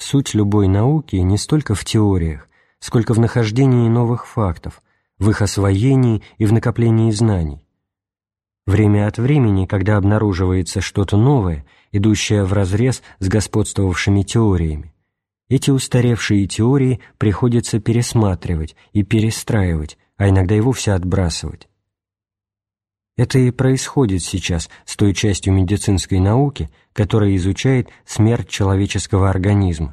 Суть любой науки не столько в теориях, сколько в нахождении новых фактов, в их освоении и в накоплении знаний. Время от времени, когда обнаруживается что-то новое, идущее вразрез с господствовавшими теориями, эти устаревшие теории приходится пересматривать и перестраивать, а иногда и вовсе отбрасывать. Это и происходит сейчас с той частью медицинской науки, которая изучает смерть человеческого организма.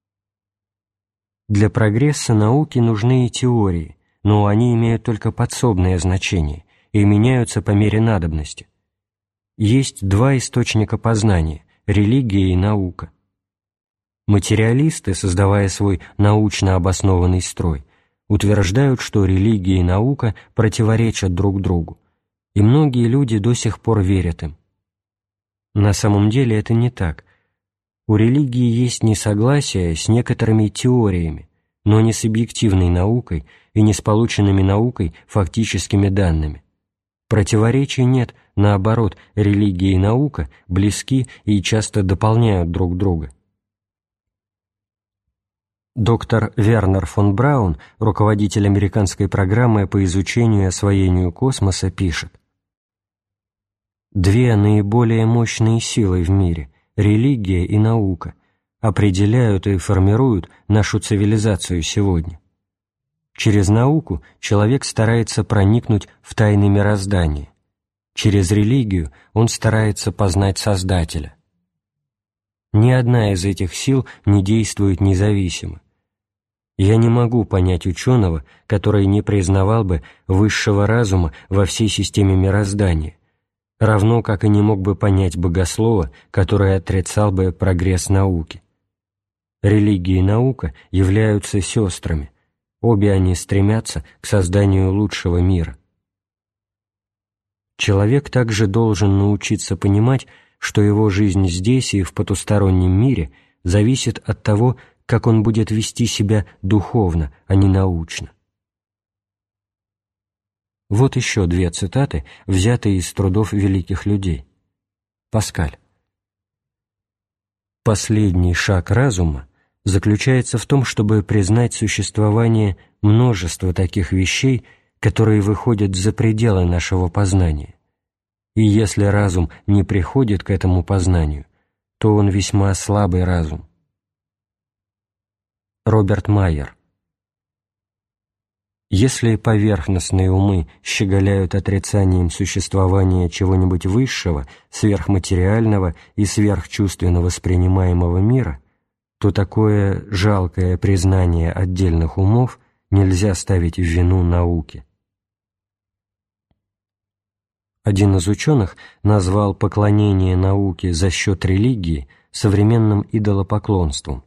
Для прогресса науки нужны и теории, но они имеют только подсобное значение и меняются по мере надобности. Есть два источника познания – религия и наука. Материалисты, создавая свой научно обоснованный строй, утверждают, что религия и наука противоречат друг другу, и многие люди до сих пор верят им. На самом деле это не так. У религии есть несогласие с некоторыми теориями, но не с объективной наукой и не с полученными наукой фактическими данными. Противоречий нет, наоборот, религия и наука близки и часто дополняют друг друга. Доктор Вернер фон Браун, руководитель американской программы по изучению и освоению космоса, пишет: «Две наиболее мощные силы в мире – религия и наука – определяют и формируют нашу цивилизацию сегодня. Через науку человек старается проникнуть в тайны мироздания. Через религию он старается познать Создателя. Ни одна из этих сил не действует независимо. Я не могу понять ученого, который не признавал бы высшего разума во всей системе мироздания, равно как и не мог бы понять богослова, который отрицал бы прогресс науки. Религия и наука являются сестрами, обе они стремятся к созданию лучшего мира. Человек также должен научиться понимать, что его жизнь здесь и в потустороннем мире зависит от того, как он будет вести себя духовно, а не научно. Вот еще две цитаты, взятые из трудов великих людей. Паскаль. «Последний шаг разума заключается в том, чтобы признать существование множества таких вещей, которые выходят за пределы нашего познания. И если разум не приходит к этому познанию, то он весьма слабый разум». Роберт Майер. Если поверхностные умы щеголяют отрицанием существования чего-нибудь высшего, сверхматериального и сверхчувственно воспринимаемого мира, то такое жалкое признание отдельных умов нельзя ставить в вину науке. Один из ученых назвал поклонение науке за счет религии современным идолопоклонством.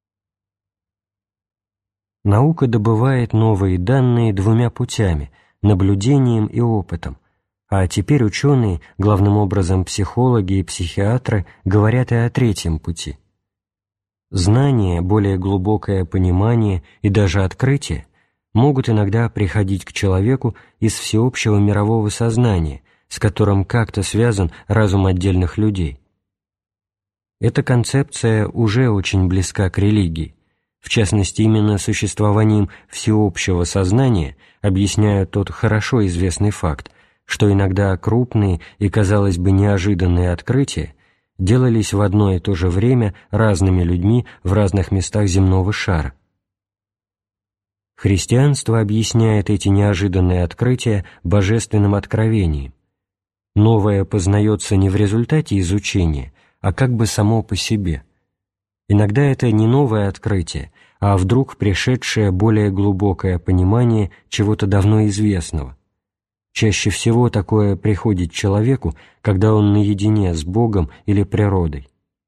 Наука добывает новые данные двумя путями – наблюдением и опытом, а теперь ученые, главным образом психологи и психиатры, говорят и о третьем пути. Знание, более глубокое понимание и даже открытие могут иногда приходить к человеку из всеобщего мирового сознания, с которым как-то связан разум отдельных людей. Эта концепция уже очень близка к религии. В частности, именно существованием всеобщего сознания объясняют тот хорошо известный факт, что иногда крупные и, казалось бы, неожиданные открытия делались в одно и то же время разными людьми в разных местах земного шара. Христианство объясняет эти неожиданные открытия божественным откровением. Новое познается не в результате изучения, а как бы само по себе. Иногда это не новое открытие, а вдруг пришедшее более глубокое понимание чего-то давно известного. Чаще всего такое приходит человеку, когда он наедине с Богом или природой.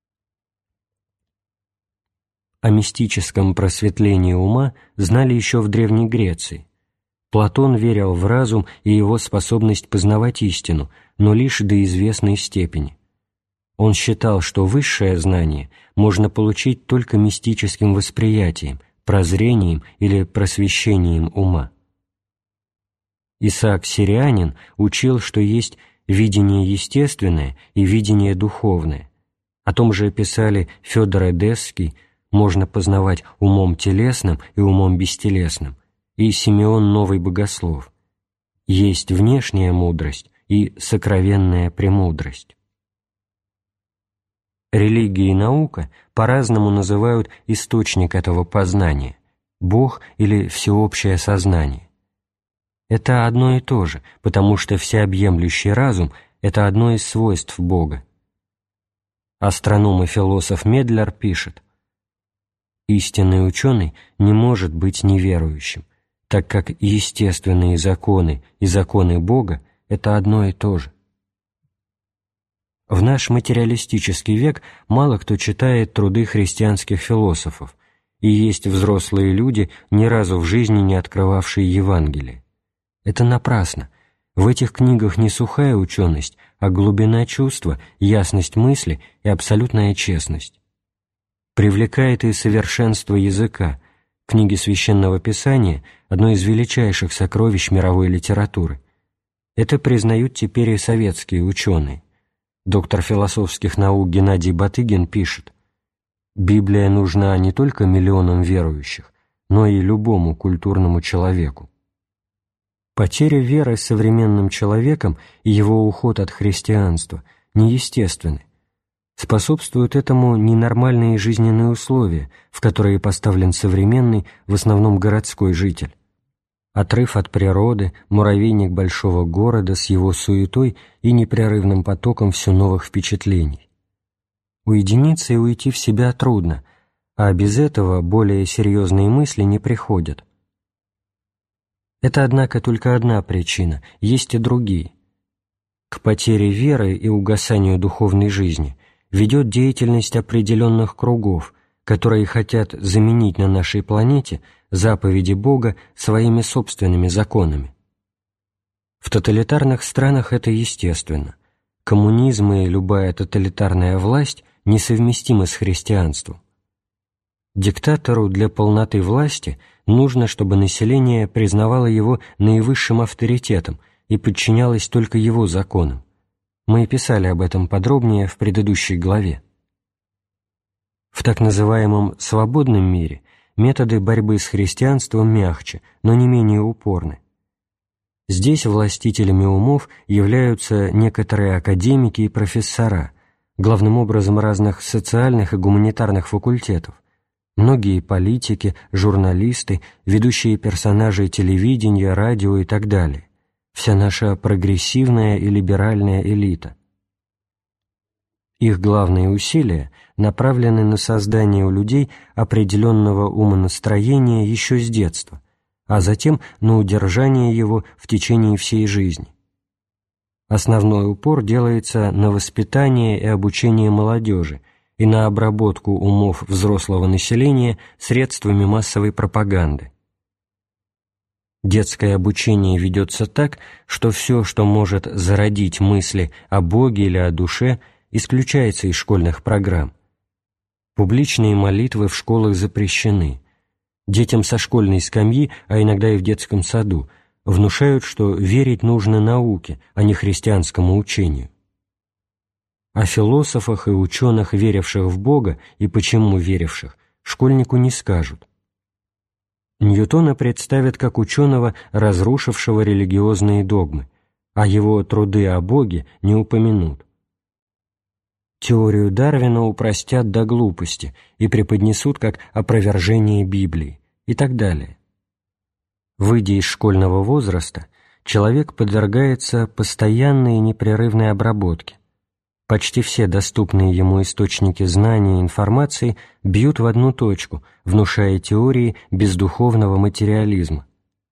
О мистическом просветлении ума знали еще в Древней Греции. Платон верил в разум и его способность познавать истину, но лишь до известной степени. Он считал, что высшее знание можно получить только мистическим восприятием, прозрением или просвещением ума. Исаак Сирианин учил, что есть видение естественное и видение духовное. О том же писали Федор Эдесский, можно познавать умом телесным и умом бестелесным, и Симеон Новый Богослов. Есть внешняя мудрость и сокровенная премудрость. Религия и наука по-разному называют источник этого познания – Бог или всеобщее сознание. Это одно и то же, потому что всеобъемлющий разум – это одно из свойств Бога. Астроном и философ Медлер пишет: «Истинный ученый не может быть неверующим, так как естественные законы и законы Бога – это одно и то же». В наш материалистический век мало кто читает труды христианских философов, и есть взрослые люди, ни разу в жизни не открывавшие Евангелие. Это напрасно. В этих книгах не сухая ученость, а глубина чувства, ясность мысли и абсолютная честность. Привлекает и совершенство языка. Книги Священного Писания – одно из величайших сокровищ мировой литературы. Это признают теперь и советские ученые. Доктор философских наук Геннадий Батыгин пишет: «Библия нужна не только миллионам верующих, но и любому культурному человеку». Потеря веры современным человеком и его уход от христианства неестественны. Способствуют этому ненормальные жизненные условия, в которые поставлен современный, в основном городской житель. Отрыв от природы, муравейник большого города с его суетой и непрерывным потоком все новых впечатлений. Уединиться и уйти в себя трудно, а без этого более серьезные мысли не приходят. Это, однако, только одна причина, есть и другие. К потере веры и угасанию духовной жизни ведет деятельность определенных кругов, которые хотят заменить на нашей планете заповеди Бога своими собственными законами. В тоталитарных странах это естественно. Коммунизм и любая тоталитарная власть несовместимы с христианством. Диктатору для полноты власти нужно, чтобы население признавало его наивысшим авторитетом и подчинялось только его законам. Мы и писали об этом подробнее в предыдущей главе. В так называемом «свободном мире» методы борьбы с христианством мягче, но не менее упорны. Здесь властителями умов являются некоторые академики и профессора, главным образом разных социальных и гуманитарных факультетов, многие политики, журналисты, ведущие персонажи телевидения, радио и так далее, вся наша прогрессивная и либеральная элита. Их главные усилия направлены на создание у людей определенного умонастроения еще с детства, а затем на удержание его в течение всей жизни. Основной упор делается на воспитание и обучение молодежи и на обработку умов взрослого населения средствами массовой пропаганды. Детское обучение ведется так, что все, что может зародить мысли о Боге или о душе, исключается из школьных программ. Публичные молитвы в школах запрещены. Детям со школьной скамьи, а иногда и в детском саду, внушают, что верить нужно науке, а не христианскому учению. О философах и ученых, веривших в Бога, и почему веривших, школьнику не скажут. Ньютона представят как ученого, разрушившего религиозные догмы, а его труды о Боге не упомянут. Теорию Дарвина упростят до глупости и преподнесут как опровержение Библии и так далее. Выйдя из школьного возраста, человек подвергается постоянной и непрерывной обработке. Почти все доступные ему источники знаний и информации бьют в одну точку, внушая теории бездуховного материализма.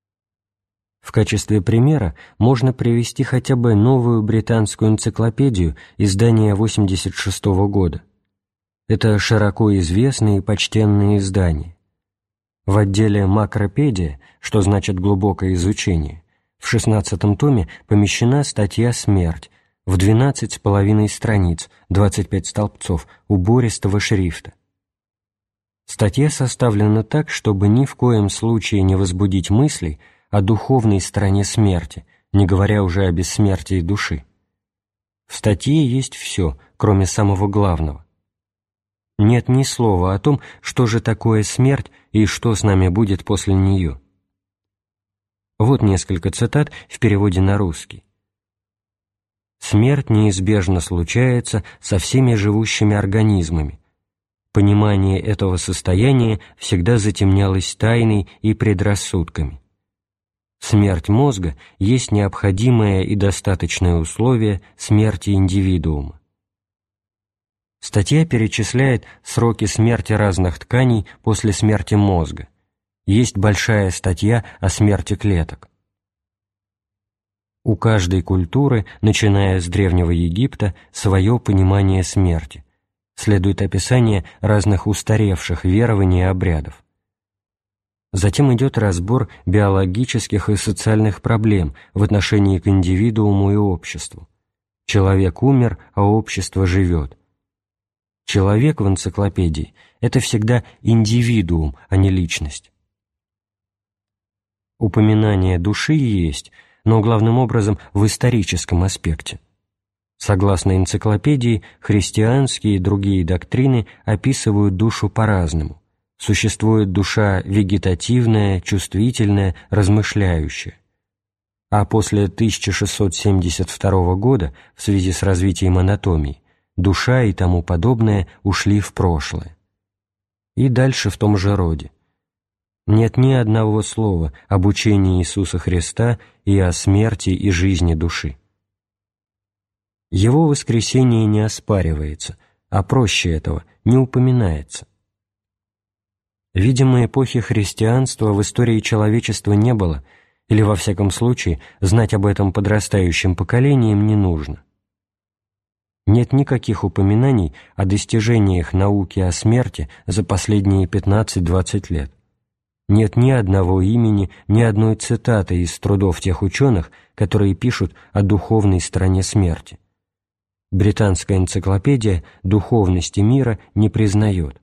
В качестве примера можно привести хотя бы новую британскую энциклопедию издания 1986 года. Это широко известные и почтенные издания. В отделе «Макропедия», что значит «глубокое изучение», в 16 томе помещена статья «Смерть» в 12,5 страниц, 25 столбцов, убористого шрифта. Статья составлена так, чтобы ни в коем случае не возбудить мыслей о духовной стороне смерти, не говоря уже о бессмертии души. В статье есть все, кроме самого главного. Нет ни слова о том, что же такое смерть и что с нами будет после нее. Вот несколько цитат в переводе на русский. «Смерть неизбежно случается со всеми живущими организмами. Понимание этого состояния всегда затемнялось тайной и предрассудками. Смерть мозга есть необходимое и достаточное условие смерти индивидуума». Статья перечисляет сроки смерти разных тканей после смерти мозга. Есть большая статья о смерти клеток. У каждой культуры, начиная с Древнего Египта, свое понимание смерти. Следует описание разных устаревших верований и обрядов. Затем идет разбор биологических и социальных проблем в отношении к индивидууму и обществу. Человек умер, а общество живет. Человек в энциклопедии – это всегда индивидуум, а не личность. Упоминание души есть, но главным образом в историческом аспекте. Согласно энциклопедии, христианские и другие доктрины описывают душу по-разному. Существует душа вегетативная, чувствительная, размышляющая. А после 1672 года, в связи с развитием анатомии, душа и тому подобное ушли в прошлое. И дальше в том же роде. Нет ни одного слова об учении Иисуса Христа и о смерти и жизни души. Его воскресение не оспаривается, а проще этого не упоминается. Видимо, эпохи христианства в истории человечества не было, или, во всяком случае, знать об этом подрастающим поколениям не нужно. Нет никаких упоминаний о достижениях науки о смерти за последние 15-20 лет. Нет ни одного имени, ни одной цитаты из трудов тех ученых, которые пишут о духовной стороне смерти. Британская энциклопедия духовности мира не признает.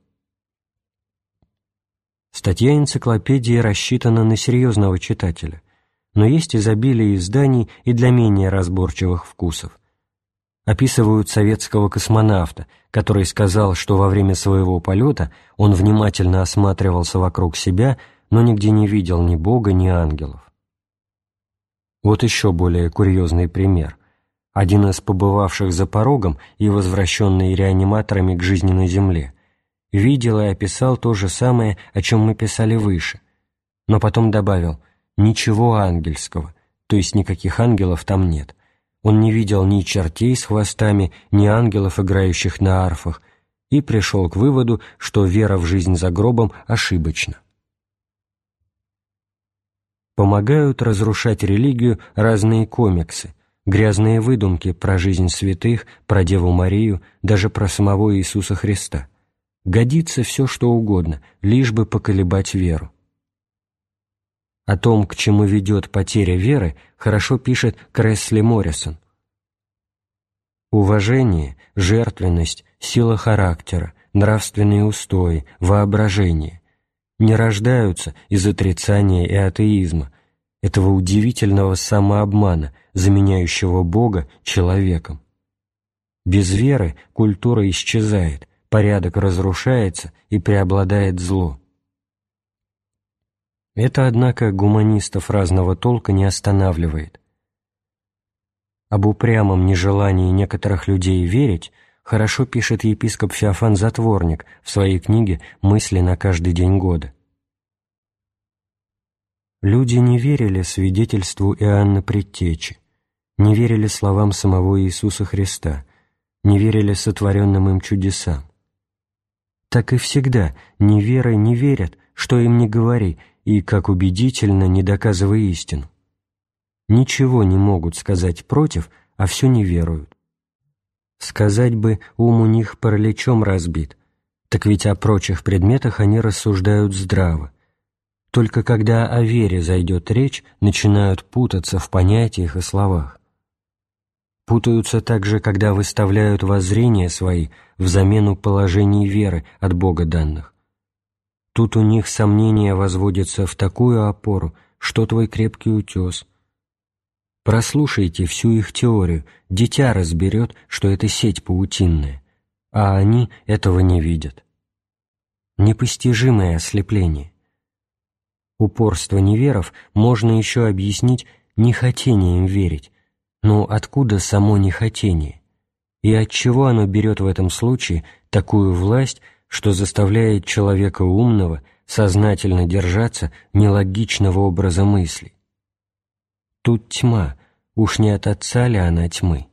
Статья энциклопедии рассчитана на серьезного читателя, но есть изобилие изданий и для менее разборчивых вкусов. Описывают советского космонавта, который сказал, что во время своего полета он внимательно осматривался вокруг себя, но нигде не видел ни Бога, ни ангелов. Вот еще более курьезный пример. Один из побывавших за порогом и возвращенный реаниматорами к жизни на Земле видел и описал то же самое, о чем мы писали выше, но потом добавил «ничего ангельского», то есть никаких ангелов там нет. Он не видел ни чертей с хвостами, ни ангелов, играющих на арфах, и пришел к выводу, что вера в жизнь за гробом ошибочна. Помогают разрушать религию разные комиксы, грязные выдумки про жизнь святых, про Деву Марию, даже про самого Иисуса Христа. Годится все, что угодно, лишь бы поколебать веру. О том, к чему ведет потеря веры, хорошо пишет Кресли Моррисон. Уважение, жертвенность, сила характера, нравственные устои, воображение не рождаются из отрицания и атеизма, этого удивительного самообмана, заменяющего Бога человеком. Без веры культура исчезает, порядок разрушается и преобладает зло. Это, однако, гуманистов разного толка не останавливает. Об упрямом нежелании некоторых людей верить хорошо пишет епископ Феофан Затворник в своей книге «Мысли на каждый день года». Люди не верили свидетельству Иоанна Предтечи, не верили словам самого Иисуса Христа, не верили сотворенным им чудесам. Так и всегда неверы не верят, что им ни говори, и, как убедительно, не доказывая истину. Ничего не могут сказать против, а все не веруют. Сказать бы, ум у них параличом разбит, так ведь о прочих предметах они рассуждают здраво. Только когда о вере зайдет речь, начинают путаться в понятиях и словах. Путаются также, когда выставляют воззрения свои в замену положений веры от Бога данных. Тут у них сомнения возводятся в такую опору, что твой крепкий утес. Прослушайте всю их теорию, дитя разберет, что это сеть паутинная. а они этого не видят. Непостижимое ослепление. Упорство неверов можно еще объяснить нехотением верить, но откуда само нехотение? И отчего оно берет в этом случае такую власть, что заставляет человека умного сознательно держаться нелогичного образа мыслей? Тут тьма, уж не от отца ли она тьмы?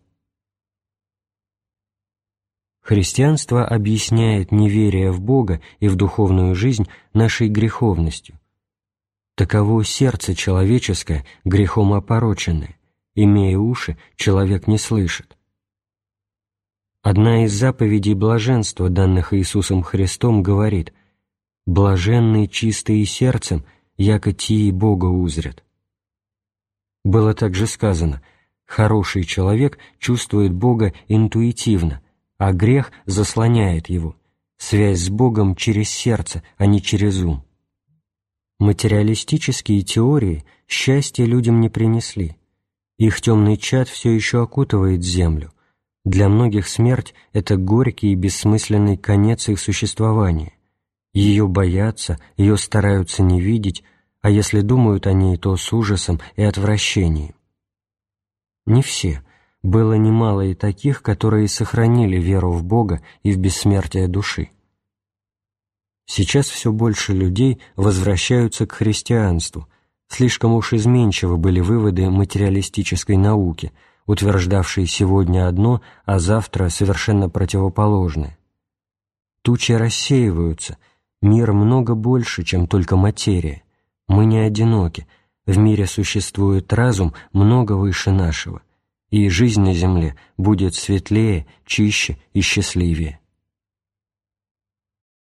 Христианство объясняет неверие в Бога и в духовную жизнь нашей греховностью. Таково сердце человеческое, грехом опороченное, имея уши, человек не слышит. Одна из заповедей блаженства, данных Иисусом Христом, говорит: «Блаженные чистые сердцем, яко тии Бога узрят». Было также сказано: «Хороший человек чувствует Бога интуитивно, а грех заслоняет его, связь с Богом через сердце, а не через ум». Материалистические теории счастья людям не принесли. Их темный чад все еще окутывает землю. Для многих смерть — это горький и бессмысленный конец их существования. Ее боятся, ее стараются не видеть, а если думают о ней, то с ужасом и отвращением. Не все. Было немало и таких, которые сохранили веру в Бога и в бессмертие души. Сейчас все больше людей возвращаются к христианству. Слишком уж изменчивы были выводы материалистической науки, утверждавшей сегодня одно, а завтра совершенно противоположное. Тучи рассеиваются, мир много больше, чем только материя. Мы не одиноки, в мире существует разум много выше нашего, и жизнь на земле будет светлее, чище и счастливее.